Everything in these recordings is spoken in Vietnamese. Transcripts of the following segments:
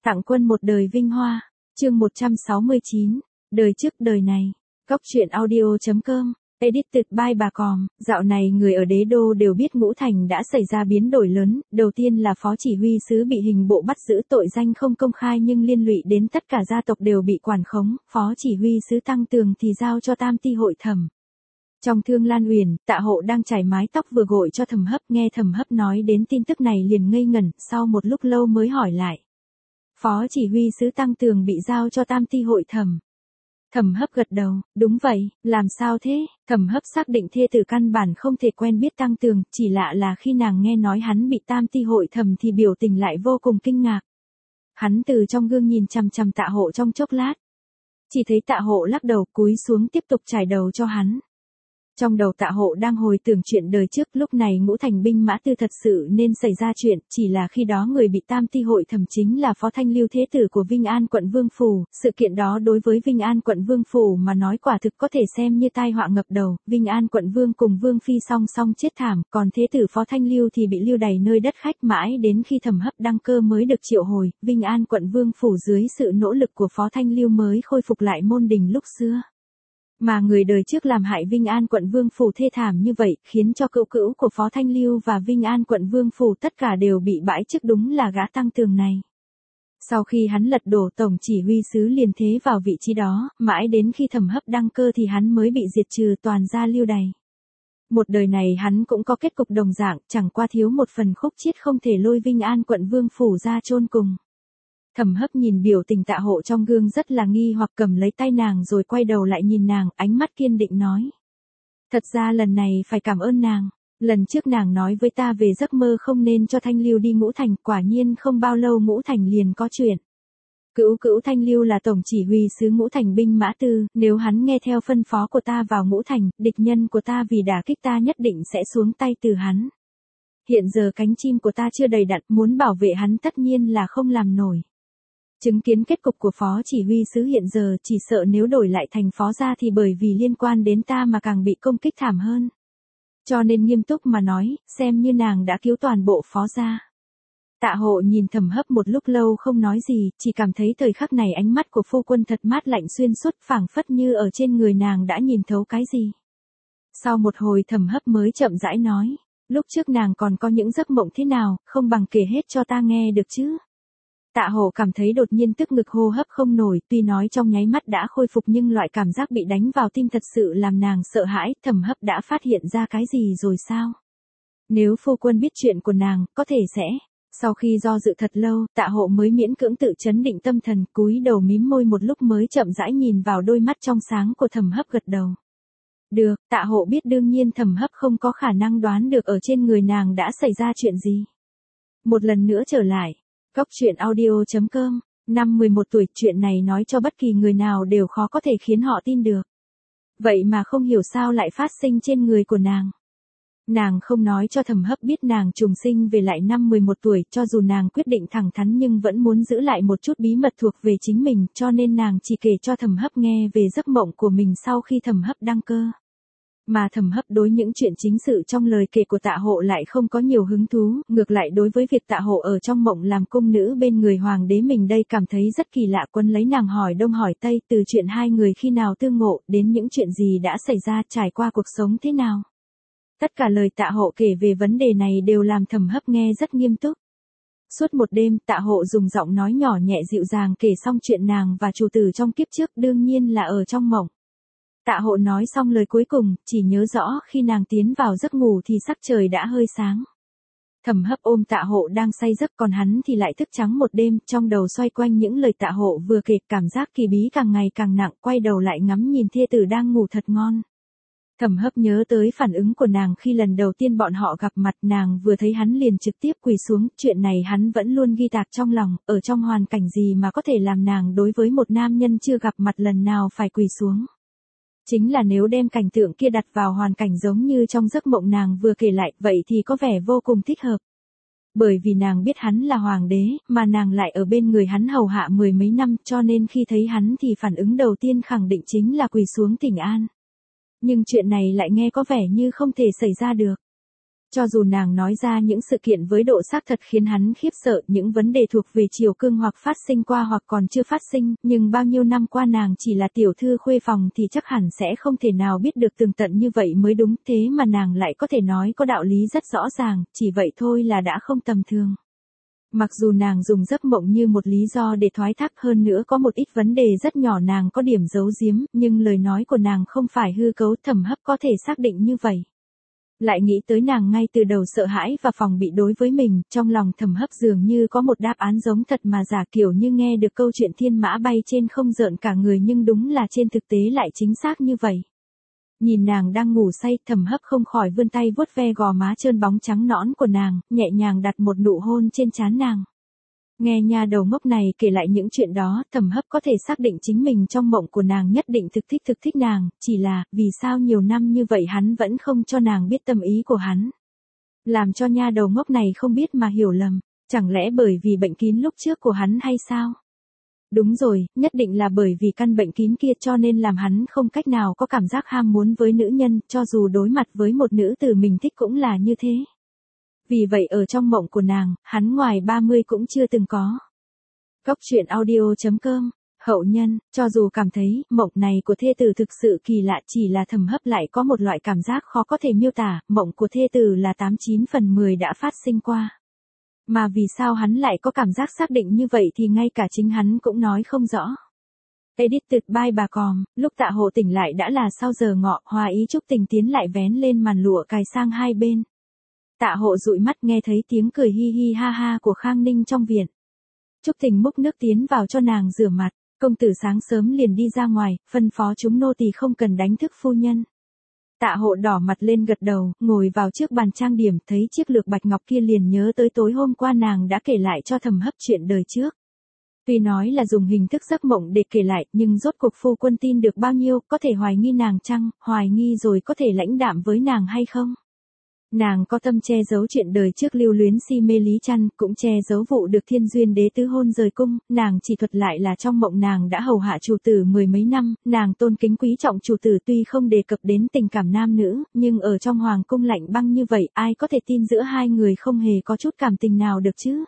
Tặng quân một đời vinh hoa. Chương 169. Đời trước đời này. Góc truyện audio.com. Edited by bà Còm. Dạo này người ở đế đô đều biết Ngũ Thành đã xảy ra biến đổi lớn. Đầu tiên là phó chỉ huy sứ bị hình bộ bắt giữ, tội danh không công khai nhưng liên lụy đến tất cả gia tộc đều bị quản khống. Phó chỉ huy sứ Tăng Tường thì giao cho Tam Ty hội thẩm. Trong Thương Lan Uyển, Tạ Hộ đang chải mái tóc vừa gội cho Thẩm Hấp, nghe Thẩm Hấp nói đến tin tức này liền ngây ngẩn, sau một lúc lâu mới hỏi lại. Phó chỉ huy sứ Tăng Tường bị giao cho Tam Ty hội thẩm. Thẩm Hấp gật đầu, đúng vậy, làm sao thế? Thẩm Hấp xác định thê tử căn bản không thể quen biết Tăng Tường, chỉ lạ là khi nàng nghe nói hắn bị Tam Ty hội thẩm thì biểu tình lại vô cùng kinh ngạc. Hắn từ trong gương nhìn chằm chằm Tạ Hộ trong chốc lát. Chỉ thấy Tạ Hộ lắc đầu cúi xuống tiếp tục trải đầu cho hắn. Trong đầu Tạ Hộ đang hồi tưởng chuyện đời trước, lúc này Ngũ Thành binh mã tư thật sự nên xảy ra chuyện, chỉ là khi đó người bị Tam Ty hội thẩm chính là Phó Thanh Lưu thế tử của Vinh An quận Vương Phủ, sự kiện đó đối với Vinh An quận Vương Phủ mà nói quả thực có thể xem như tai họa ngập đầu. Vinh An quận Vương cùng Vương Phi song song chết thảm, còn thế tử Phó Thanh Lưu thì bị lưu đày nơi đất khách, mãi đến khi Thẩm Hấp đăng cơ mới được triệu hồi. Vinh An quận Vương Phủ dưới sự nỗ lực của Phó Thanh Lưu mới khôi phục lại môn đình lúc xưa. Mà người đời trước làm hại Vinh An quận Vương Phủ thê thảm như vậy, khiến cho cữu cữu của Phó Thanh Lưu và Vinh An quận Vương Phủ tất cả đều bị bãi chức, đúng là gã Tăng Tường này. Sau khi hắn lật đổ tổng chỉ huy sứ liền thế vào vị trí đó, mãi đến khi Thẩm Hấp đăng cơ thì hắn mới bị diệt trừ toàn gia lưu đày. Một đời này hắn cũng có kết cục đồng dạng, chẳng qua thiếu một phần khúc chiết không thể lôi Vinh An quận Vương Phủ ra chôn cùng. Thẩm Hấp nhìn biểu tình Tạ Hộ trong gương rất là nghi hoặc, cầm lấy tay nàng rồi quay đầu lại nhìn nàng, ánh mắt kiên định nói. Thật ra lần này phải cảm ơn nàng. Lần trước nàng nói với ta về giấc mơ không nên cho Thanh Lưu đi Ngũ Thành, quả nhiên không bao lâu Ngũ Thành liền có chuyện. Cữu Thanh Lưu là tổng chỉ huy sứ Ngũ Thành binh mã tư, nếu hắn nghe theo phân phó của ta vào Ngũ Thành, địch nhân của ta vì đả kích ta nhất định sẽ xuống tay từ hắn. Hiện giờ cánh chim của ta chưa đầy đặn, muốn bảo vệ hắn tất nhiên là không làm nổi. Chứng kiến kết cục của phó chỉ huy sứ hiện giờ, chỉ sợ nếu đổi lại thành phó gia thì bởi vì liên quan đến ta mà càng bị công kích thảm hơn. Cho nên nghiêm túc mà nói, xem như nàng đã cứu toàn bộ phó gia. Tạ Hộ nhìn Thẩm Hấp một lúc lâu không nói gì, chỉ cảm thấy thời khắc này ánh mắt của phu quân thật mát lạnh xuyên suốt, phảng phất như ở trên người nàng đã nhìn thấu cái gì. Sau một hồi Thẩm Hấp mới chậm rãi nói, lúc trước nàng còn có những giấc mộng thế nào, không bằng kể hết cho ta nghe được chứ. Tạ Hộ cảm thấy đột nhiên tức ngực hô hấp không nổi, tuy nói trong nháy mắt đã khôi phục nhưng loại cảm giác bị đánh vào tim thật sự làm nàng sợ hãi. Thẩm Hấp đã phát hiện ra cái gì rồi sao? Nếu phu quân biết chuyện của nàng, có thể sẽ. Sau khi do dự thật lâu, Tạ Hộ mới miễn cưỡng tự trấn định tâm thần, cúi đầu mím môi một lúc mới chậm rãi nhìn vào đôi mắt trong sáng của Thẩm Hấp gật đầu. Được, Tạ Hộ biết đương nhiên Thẩm Hấp không có khả năng đoán được ở trên người nàng đã xảy ra chuyện gì. Một lần nữa trở lại. Góc truyện audio.com. Năm 11 tuổi, chuyện này nói cho bất kỳ người nào đều khó có thể khiến họ tin được. Vậy mà không hiểu sao lại phát sinh trên người của nàng. Nàng không nói cho Thẩm Hấp biết nàng trùng sinh về lại năm 11 tuổi, cho dù nàng quyết định thẳng thắn nhưng vẫn muốn giữ lại một chút bí mật thuộc về chính mình, cho nên nàng chỉ kể cho Thẩm Hấp nghe về giấc mộng của mình sau khi Thẩm Hấp đăng cơ. Mà Thẩm Hấp đối những chuyện chính sự trong lời kể của Tạ Hộ lại không có nhiều hứng thú, ngược lại đối với việc Tạ Hộ ở trong mộng làm cung nữ bên người hoàng đế mình đây cảm thấy rất kỳ lạ. Quân lấy nàng hỏi đông hỏi tây, từ chuyện hai người khi nào tương ngộ, đến những chuyện gì đã xảy ra, trải qua cuộc sống thế nào. Tất cả lời Tạ Hộ kể về vấn đề này đều làm Thẩm Hấp nghe rất nghiêm túc. Suốt một đêm, Tạ Hộ dùng giọng nói nhỏ nhẹ dịu dàng kể xong chuyện nàng và chủ tử trong kiếp trước, đương nhiên là ở trong mộng. Tạ Hộ nói xong lời cuối cùng, chỉ nhớ rõ khi nàng tiến vào giấc ngủ thì sắc trời đã hơi sáng. Thẩm Hấp ôm Tạ Hộ đang say giấc, còn hắn thì lại thức trắng một đêm, trong đầu xoay quanh những lời Tạ Hộ vừa kể, cảm giác kỳ bí càng ngày càng nặng, quay đầu lại ngắm nhìn thê tử đang ngủ thật ngon. Thẩm Hấp nhớ tới phản ứng của nàng khi lần đầu tiên bọn họ gặp mặt, nàng vừa thấy hắn liền trực tiếp quỳ xuống, chuyện này hắn vẫn luôn ghi tạc trong lòng, ở trong hoàn cảnh gì mà có thể làm nàng đối với một nam nhân chưa gặp mặt lần nào phải quỳ xuống. Chính là nếu đem cảnh tượng kia đặt vào hoàn cảnh giống như trong giấc mộng nàng vừa kể lại, vậy thì có vẻ vô cùng thích hợp. Bởi vì nàng biết hắn là hoàng đế, mà nàng lại ở bên người hắn hầu hạ mười mấy năm, cho nên khi thấy hắn thì phản ứng đầu tiên khẳng định chính là quỳ xuống thỉnh an. Nhưng chuyện này lại nghe có vẻ như không thể xảy ra được. Cho dù nàng nói ra những sự kiện với độ xác thật khiến hắn khiếp sợ, những vấn đề thuộc về triều cương hoặc phát sinh qua hoặc còn chưa phát sinh, nhưng bao nhiêu năm qua nàng chỉ là tiểu thư khuê phòng thì chắc hẳn sẽ không thể nào biết được tường tận như vậy mới đúng, thế mà nàng lại có thể nói có đạo lý rất rõ ràng, chỉ vậy thôi là đã không tầm thường. Mặc dù nàng dùng giấc mộng như một lý do để thoái thác, hơn nữa có một ít vấn đề rất nhỏ nàng có điểm giấu giếm, nhưng lời nói của nàng không phải hư cấu, Thẩm Hấp có thể xác định như vậy. Lại nghĩ tới nàng ngay từ đầu sợ hãi và phòng bị đối với mình, trong lòng Thẩm Hấp dường như có một đáp án giống thật mà giả, kiểu như nghe được câu chuyện thiên mã bay trên không rợn cả người, nhưng đúng là trên thực tế lại chính xác như vậy. Nhìn nàng đang ngủ say, Thẩm Hấp không khỏi vươn tay vuốt ve gò má trơn bóng trắng nõn của nàng, nhẹ nhàng đặt một nụ hôn trên trán nàng. Nghe nha đầu ngốc này kể lại những chuyện đó, Thẩm Hấp có thể xác định chính mình trong mộng của nàng nhất định thực thích nàng, chỉ là, vì sao nhiều năm như vậy hắn vẫn không cho nàng biết tâm ý của hắn. Làm cho nha đầu ngốc này không biết mà hiểu lầm, chẳng lẽ bởi vì bệnh kín lúc trước của hắn hay sao? Đúng rồi, nhất định là bởi vì căn bệnh kín kia cho nên làm hắn không cách nào có cảm giác ham muốn với nữ nhân, cho dù đối mặt với một nữ tử mình thích cũng là như thế. Vì vậy ở trong mộng của nàng, hắn ngoài 30 cũng chưa từng có. Góc truyện audio.com, hậu nhân, cho dù cảm thấy mộng này của thê tử thực sự kỳ lạ, chỉ là Thẩm Hấp lại có một loại cảm giác khó có thể miêu tả, mộng của thê tử là 89 phần 10 đã phát sinh qua. Mà vì sao hắn lại có cảm giác xác định như vậy thì ngay cả chính hắn cũng nói không rõ. Edited by bà Còm, lúc Tạ Hộ tỉnh lại đã là sau giờ ngọ, Hòa Ý Trúc Tình tiến lại vén lên màn lụa cài sang hai bên. Tạ Hộ dụi mắt nghe thấy tiếng cười hi hi ha ha của Khang Ninh trong viện. Trúc Tình múc nước tiến vào cho nàng rửa mặt, công tử sáng sớm liền đi ra ngoài, phân phó chúng nô tỳ không cần đánh thức phu nhân. Tạ Hộ đỏ mặt lên gật đầu, ngồi vào trước bàn trang điểm, thấy chiếc lược bạch ngọc kia liền nhớ tới tối hôm qua nàng đã kể lại cho Thẩm Hấp chuyện đời trước. Tuy nói là dùng hình thức giấc mộng để kể lại, nhưng rốt cuộc phu quân tin được bao nhiêu, có thể hoài nghi nàng chăng, hoài nghi rồi có thể lãnh đạm với nàng hay không? Nàng có tâm che giấu chuyện đời trước lưu luyến si mê Lý Trăn, cũng che giấu vụ được Thiên Duyên Đế tứ hôn rời cung, nàng chỉ thuật lại là trong mộng nàng đã hầu hạ chủ tử mười mấy năm, nàng tôn kính quý trọng chủ tử, tuy không đề cập đến tình cảm nam nữ, nhưng ở trong hoàng cung lạnh băng như vậy, ai có thể tin giữa hai người không hề có chút cảm tình nào được chứ?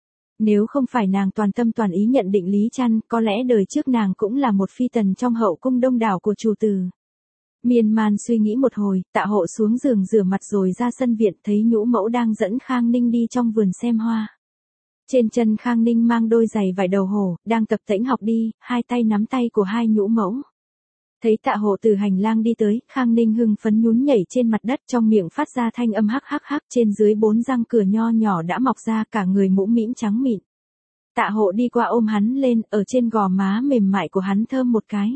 Nếu không phải nàng toàn tâm toàn ý nhận định Lý Trăn, có lẽ đời trước nàng cũng là một phi tần trong hậu cung đông đảo của chủ tử. Miên man suy nghĩ một hồi, Tạ Hộ xuống giường rửa mặt rồi ra sân viện, thấy nhũ mẫu đang dẫn Khang Ninh đi trong vườn xem hoa. Trên chân Khang Ninh mang đôi giày vải đầu hổ, đang tập tễnh học đi, hai tay nắm tay của hai nhũ mẫu. Thấy Tạ Hộ từ hành lang đi tới, Khang Ninh hưng phấn nhún nhảy trên mặt đất, trong miệng phát ra thanh âm hắc hắc hắc, trên dưới 4 răng cửa nho nhỏ đã mọc ra, cả người mũm mĩm trắng mịn. Tạ Hộ đi qua ôm hắn lên, ở trên gò má mềm mại của hắn thơm một cái.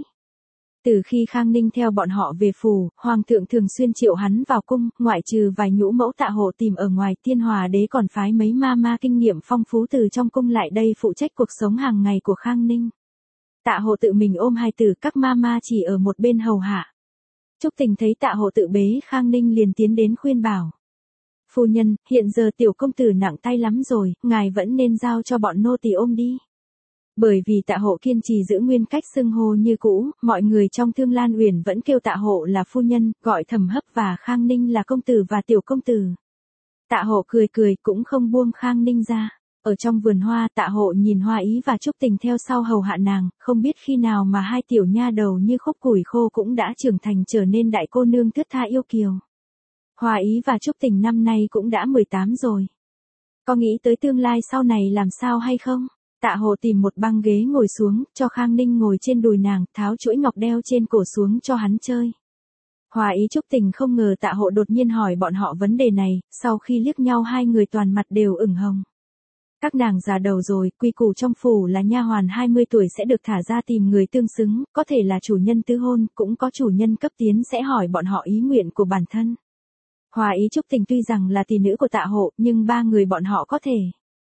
Từ khi Khang Ninh theo bọn họ về phủ, hoàng thượng thường xuyên triệu hắn vào cung, ngoại trừ vài nhũ mẫu Tạ Hộ tìm ở ngoài, Thiên Hòa đế còn phái mấy ma ma kinh nghiệm phong phú từ trong cung lại đây phụ trách cuộc sống hàng ngày của Khang Ninh. Tạ Hộ tự mình ôm hai tử, các ma ma chỉ ở một bên hầu hạ. Trúc Tình thấy Tạ Hộ tự bế Khang Ninh liền tiến đến khuyên bảo. Phu nhân, hiện giờ tiểu công tử nặng tay lắm rồi, ngài vẫn nên giao cho bọn nô tỳ ôm đi. Bởi vì Tạ Hộ kiên trì giữ nguyên cách xưng hô như cũ, mọi người trong Thương Lan Uyển vẫn kêu Tạ Hộ là phu nhân, gọi Thẩm Hấp và Khang Ninh là công tử và tiểu công tử. Tạ Hộ cười cười cũng không buông Khang Ninh ra. Ở trong vườn hoa, Tạ Hộ nhìn Hoa Ý và Trúc Tình theo sau hầu hạ nàng, không biết khi nào mà hai tiểu nha đầu như khúc củi khô cũng đã trưởng thành trở nên đại cô nương thướt tha yêu kiều. Hoa Ý và Trúc Tình năm nay cũng đã 18 rồi. Có nghĩ tới tương lai sau này làm sao hay không? Tạ Hộ tìm một băng ghế ngồi xuống, cho Khang Ninh ngồi trên đùi nàng, tháo chuỗi ngọc đeo trên cổ xuống cho hắn chơi. Hoa Ý Trúc Tình không ngờ Tạ Hộ đột nhiên hỏi bọn họ vấn đề này, sau khi liếc nhau hai người toàn mặt đều ửng hồng. Các nàng già đầu rồi, quy củ trong phủ là nha hoàn 20 tuổi sẽ được thả ra tìm người tương xứng, có thể là chủ nhân tứ hôn, cũng có chủ nhân cấp tiến sẽ hỏi bọn họ ý nguyện của bản thân. Hoa Ý Trúc Tình tuy rằng là tỷ nữ của Tạ Hộ, nhưng ba người bọn họ có thể.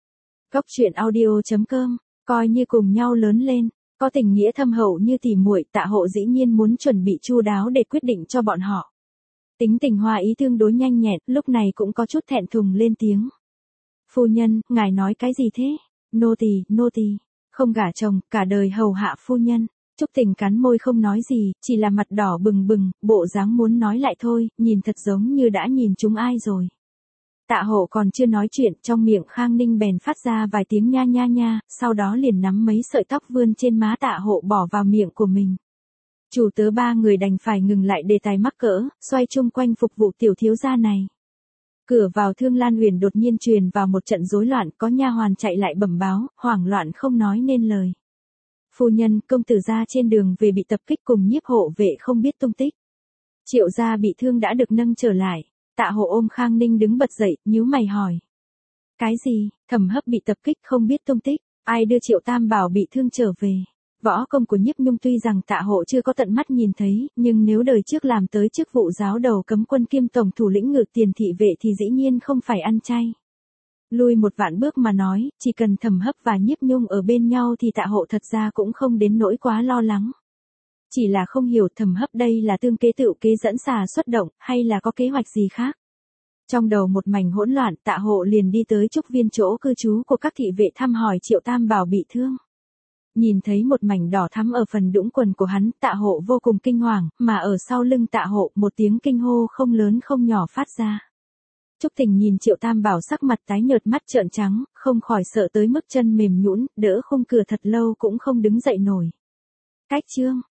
Góc truyện audio.com, coi như cùng nhau lớn lên, có tình nghĩa thâm hậu như tỉ muội, Tạ Hộ dĩ nhiên muốn chuẩn bị chu đáo để quyết định cho bọn họ. Tính tình Hoa Ý tương đối nhanh nhẹn, lúc này cũng có chút thẹn thùng lên tiếng. Phu nhân, ngài nói cái gì thế? Nô tỳ, không gả chồng, cả đời hầu hạ phu nhân. Trúc Tình cắn môi không nói gì, chỉ là mặt đỏ bừng bừng, bộ dáng muốn nói lại thôi, nhìn thật giống như đã nhìn chúng ai rồi. Tạ Hộ còn chưa nói chuyện, trong miệng Khang Ninh bèn phát ra vài tiếng nha nha nha, sau đó liền nắm mấy sợi tóc vươn trên má Tạ Hộ bỏ vào miệng của mình. Chủ tớ ba người đành phải ngừng lại đề tài mắc cỡ, xoay chung quanh phục vụ tiểu thiếu gia này. Cửa vào Thương Lan Huyền đột nhiên truyền vào một trận rối loạn, có nha hoàn chạy lại bẩm báo, hoảng loạn không nói nên lời. Phu nhân, công tử gia trên đường về bị tập kích cùng nhiếp hộ vệ không biết tung tích. Triệu gia bị thương đã được nâng trở lại. Tạ Hộ ôm Khang Ninh đứng bật dậy, nhíu mày hỏi. Cái gì? Thẩm Hấp bị tập kích không biết tung tích, ai đưa Triệu Tam Bảo bị thương trở về? Võ công của Nhiếp Nhung tuy rằng Tạ Hộ chưa có tận mắt nhìn thấy, nhưng nếu đời trước làm tới chức vụ giáo đầu cấm quân kiêm tổng thủ lĩnh ngự tiền thị vệ thì dĩ nhiên không phải ăn chay. Lui một vạn bước mà nói, chỉ cần Thẩm Hấp và Nhiếp Nhung ở bên nhau thì Tạ Hộ thật ra cũng không đến nỗi quá lo lắng. Chỉ là không hiểu Thẩm Hấp đây là tương kế tựu kế dẫn xà xuất động, hay là có kế hoạch gì khác. Trong đầu một mảnh hỗn loạn, Tạ Hộ liền đi tới trúc viên chỗ cư trú của các thị vệ thăm hỏi Triệu Tam Bảo bị thương. Nhìn thấy một mảnh đỏ thắm ở phần đũng quần của hắn, Tạ Hộ vô cùng kinh hoàng, mà ở sau lưng Tạ Hộ một tiếng kinh hô không lớn không nhỏ phát ra. Trúc Tình nhìn Triệu Tam Bảo sắc mặt tái nhợt, mắt trợn trắng, không khỏi sợ tới mức chân mềm nhũn, đỡ khung cửa thật lâu cũng không đứng dậy nổi. Cách chương